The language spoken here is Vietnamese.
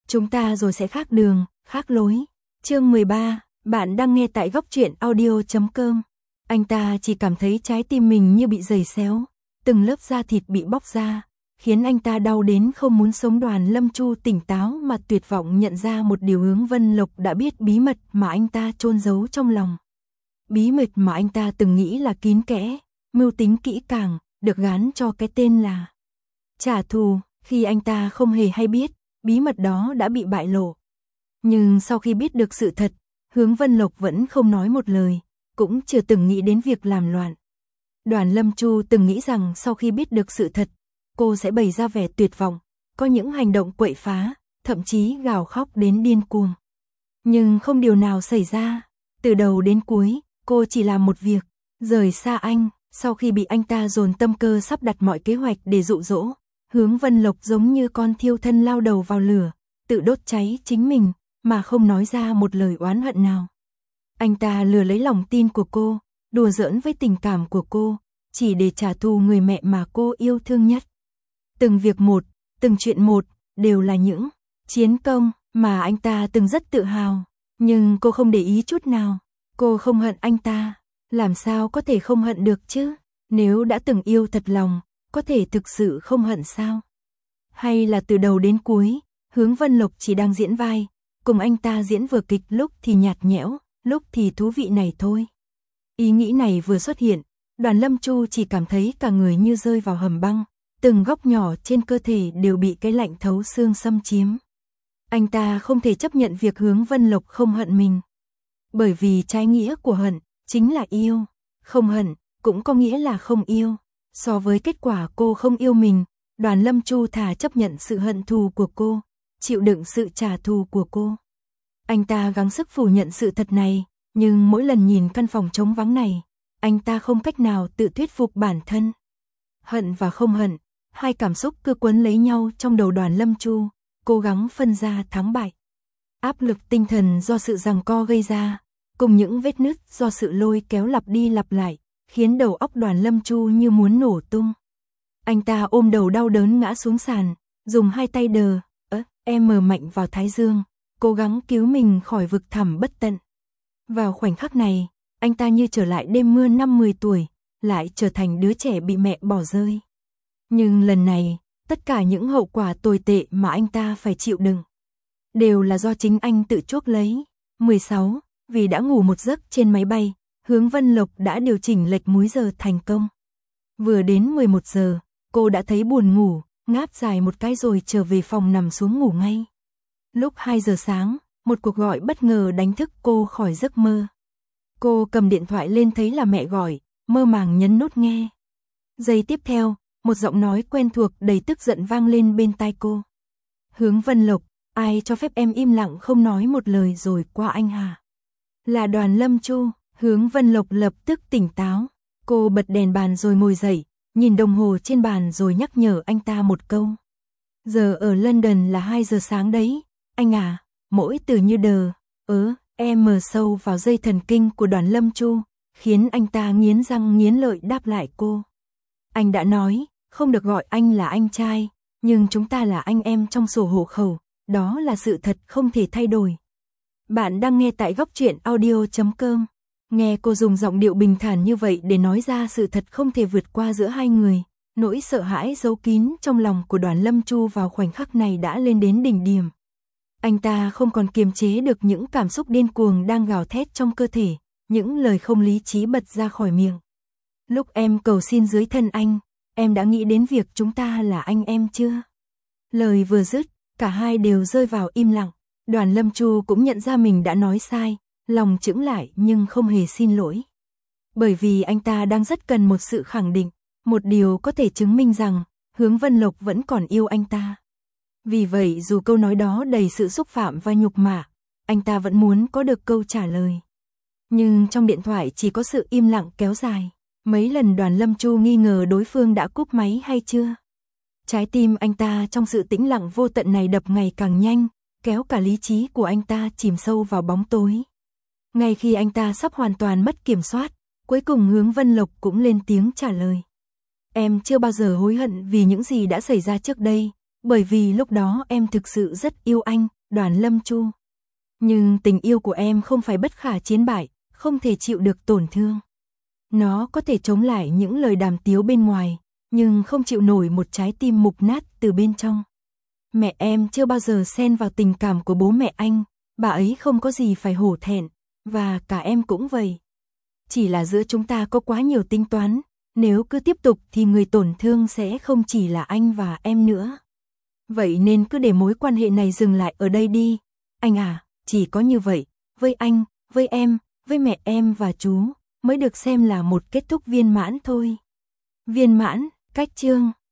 Chúng ta rồi sẽ khác đường, khác lối. Chương 13, bạn đang nghe tại góc truyện audio.com. Anh ta chỉ cảm thấy trái tim mình như bị giày xéo, từng lớp da thịt bị bóc ra, khiến anh ta đau đến không muốn sống. Đoàn Lâm Chu tỉnh táo mà tuyệt vọng nhận ra một điều, Hướng Vân Lộc đã biết bí mật mà anh ta chôn giấu trong lòng. Bí mật mà anh ta từng nghĩ là kín kẽ, mưu tính kỹ càng, được gán cho cái tên là trả thù. Khi anh ta không hề hay biết, bí mật đó đã bị bại lộ. Nhưng sau khi biết được sự thật, Hướng Vân Lộc vẫn không nói một lời, cũng chưa từng nghĩ đến việc làm loạn. Đoàn Lâm Chu từng nghĩ rằng sau khi biết được sự thật, cô sẽ bày ra vẻ tuyệt vọng, có những hành động quậy phá, thậm chí gào khóc đến điên cuồng. Nhưng không điều nào xảy ra. Từ đầu đến cuối, cô chỉ làm một việc, rời xa anh. Sau khi bị anh ta dồn tâm cơ sắp đặt mọi kế hoạch để dụ dỗ, Hướng Vân Lộc giống như con thiêu thân lao đầu vào lửa, tự đốt cháy chính mình, mà không nói ra một lời oán hận nào. Anh ta lừa lấy lòng tin của cô, đùa giỡn với tình cảm của cô, chỉ để trả thù người mẹ mà cô yêu thương nhất. Từng việc một, từng chuyện một, đều là những chiến công mà anh ta từng rất tự hào. Nhưng cô không để ý chút nào. Cô không hận anh ta. Làm sao có thể không hận được chứ? Nếu đã từng yêu thật lòng, có thể thực sự không hận sao? Hay là từ đầu đến cuối, Hướng Vân Lộc chỉ đang diễn vai, cùng anh ta diễn vở kịch, lúc thì nhạt nhẽo, lúc thì thú vị này thôi. Ý nghĩ này vừa xuất hiện, Đoàn Lâm Chu chỉ cảm thấy cả người như rơi vào hầm băng, từng góc nhỏ trên cơ thể đều bị cái lạnh thấu xương xâm chiếm. Anh ta không thể chấp nhận việc Hướng Vân Lộc không hận mình. Bởi vì trái nghĩa của hận chính là yêu, không hận cũng có nghĩa là không yêu. So với kết quả cô không yêu mình, Đoàn Lâm Chu thà chấp nhận sự hận thù của cô, chịu đựng sự trả thù của cô. Anh ta gắng sức phủ nhận sự thật này, nhưng mỗi lần nhìn căn phòng trống vắng này, anh ta không cách nào tự thuyết phục bản thân. Hận và không hận, hai cảm xúc cứ quấn lấy nhau trong đầu Đoàn Lâm Chu, cố gắng phân ra thắng bại. Áp lực tinh thần do sự giằng co gây ra, cùng những vết nứt do sự lôi kéo lặp đi lặp lại, khiến đầu óc Đoàn Lâm Chu như muốn nổ tung. Anh ta ôm đầu đau đớn ngã xuống sàn, dùng hai tay mở mạnh vào thái dương, cố gắng cứu mình khỏi vực thẳm bất tận. Vào khoảnh khắc này, anh ta như trở lại đêm mưa năm 10 tuổi, lại trở thành đứa trẻ bị mẹ bỏ rơi. Nhưng lần này, tất cả những hậu quả tồi tệ mà anh ta phải chịu đựng đều là do chính anh tự chuốc lấy. 16. Vì đã ngủ một giấc trên máy bay, Hướng Vân Lộc đã điều chỉnh lệch múi giờ thành công. Vừa đến 11 giờ, cô đã thấy buồn ngủ, ngáp dài một cái rồi trở về phòng nằm xuống ngủ ngay. Lúc 2 giờ sáng, một cuộc gọi bất ngờ đánh thức cô khỏi giấc mơ. Cô cầm điện thoại lên thấy là mẹ gọi, mơ màng nhấn nút nghe. Giây tiếp theo, một giọng nói quen thuộc đầy tức giận vang lên bên tai cô. Hướng Vân Lộc, ai cho phép em im lặng không nói một lời rồi qua anh hả? Là Đoàn Lâm Chu. Hướng Vân Lộc lập tức tỉnh táo. Cô bật đèn bàn rồi ngồi dậy, nhìn đồng hồ trên bàn rồi nhắc nhở anh ta một câu. Giờ ở London là 2 giờ sáng đấy, anh à. Mỗi từ như đờ, em sâu vào dây thần kinh của Đoàn Lâm Chu, khiến anh ta nghiến răng nghiến lợi đáp lại cô. Anh đã nói, không được gọi anh là anh trai, nhưng chúng ta là anh em trong sổ hộ khẩu, đó là sự thật không thể thay đổi. Bạn đang nghe tại góc truyện audio.com. Nghe cô dùng giọng điệu bình thản như vậy để nói ra sự thật không thể vượt qua giữa hai người, nỗi sợ hãi giấu kín trong lòng của Đoàn Lâm Chu vào khoảnh khắc này đã lên đến đỉnh điểm. Anh ta không còn kiềm chế được những cảm xúc điên cuồng đang gào thét trong cơ thể, những lời không lý trí bật ra khỏi miệng. Lúc em cầu xin dưới thân anh, em đã nghĩ đến việc chúng ta là anh em chưa? Lời vừa dứt, cả hai đều rơi vào im lặng. Đoàn Lâm Chu cũng nhận ra mình đã nói sai, lòng chững lại nhưng không hề xin lỗi. Bởi vì anh ta đang rất cần một sự khẳng định, một điều có thể chứng minh rằng Hướng Vân Lộc vẫn còn yêu anh ta. Vì vậy dù câu nói đó đầy sự xúc phạm và nhục mạ, anh ta vẫn muốn có được câu trả lời. Nhưng trong điện thoại chỉ có sự im lặng kéo dài. Mấy lần Đoàn Lâm Chu nghi ngờ đối phương đã cúp máy hay chưa. Trái tim anh ta trong sự tĩnh lặng vô tận này đập ngày càng nhanh, kéo cả lý trí của anh ta chìm sâu vào bóng tối. Ngay khi anh ta sắp hoàn toàn mất kiểm soát, cuối cùng Hướng Vân Lộc cũng lên tiếng trả lời. Em chưa bao giờ hối hận vì những gì đã xảy ra trước đây, bởi vì lúc đó em thực sự rất yêu anh, Đoàn Lâm Chu. Nhưng tình yêu của em không phải bất khả chiến bại, không thể chịu được tổn thương. Nó có thể chống lại những lời đàm tiếu bên ngoài, nhưng không chịu nổi một trái tim mục nát từ bên trong. Mẹ em chưa bao giờ xen vào tình cảm của bố mẹ anh, bà ấy không có gì phải hổ thẹn, và cả em cũng vậy. Chỉ là giữa chúng ta có quá nhiều tính toán, nếu cứ tiếp tục thì người tổn thương sẽ không chỉ là anh và em nữa. Vậy nên cứ để mối quan hệ này dừng lại ở đây đi. Anh à, chỉ có như vậy, với anh, với em, với mẹ em và chú, mới được xem là một kết thúc viên mãn thôi. Viên mãn, cách chương.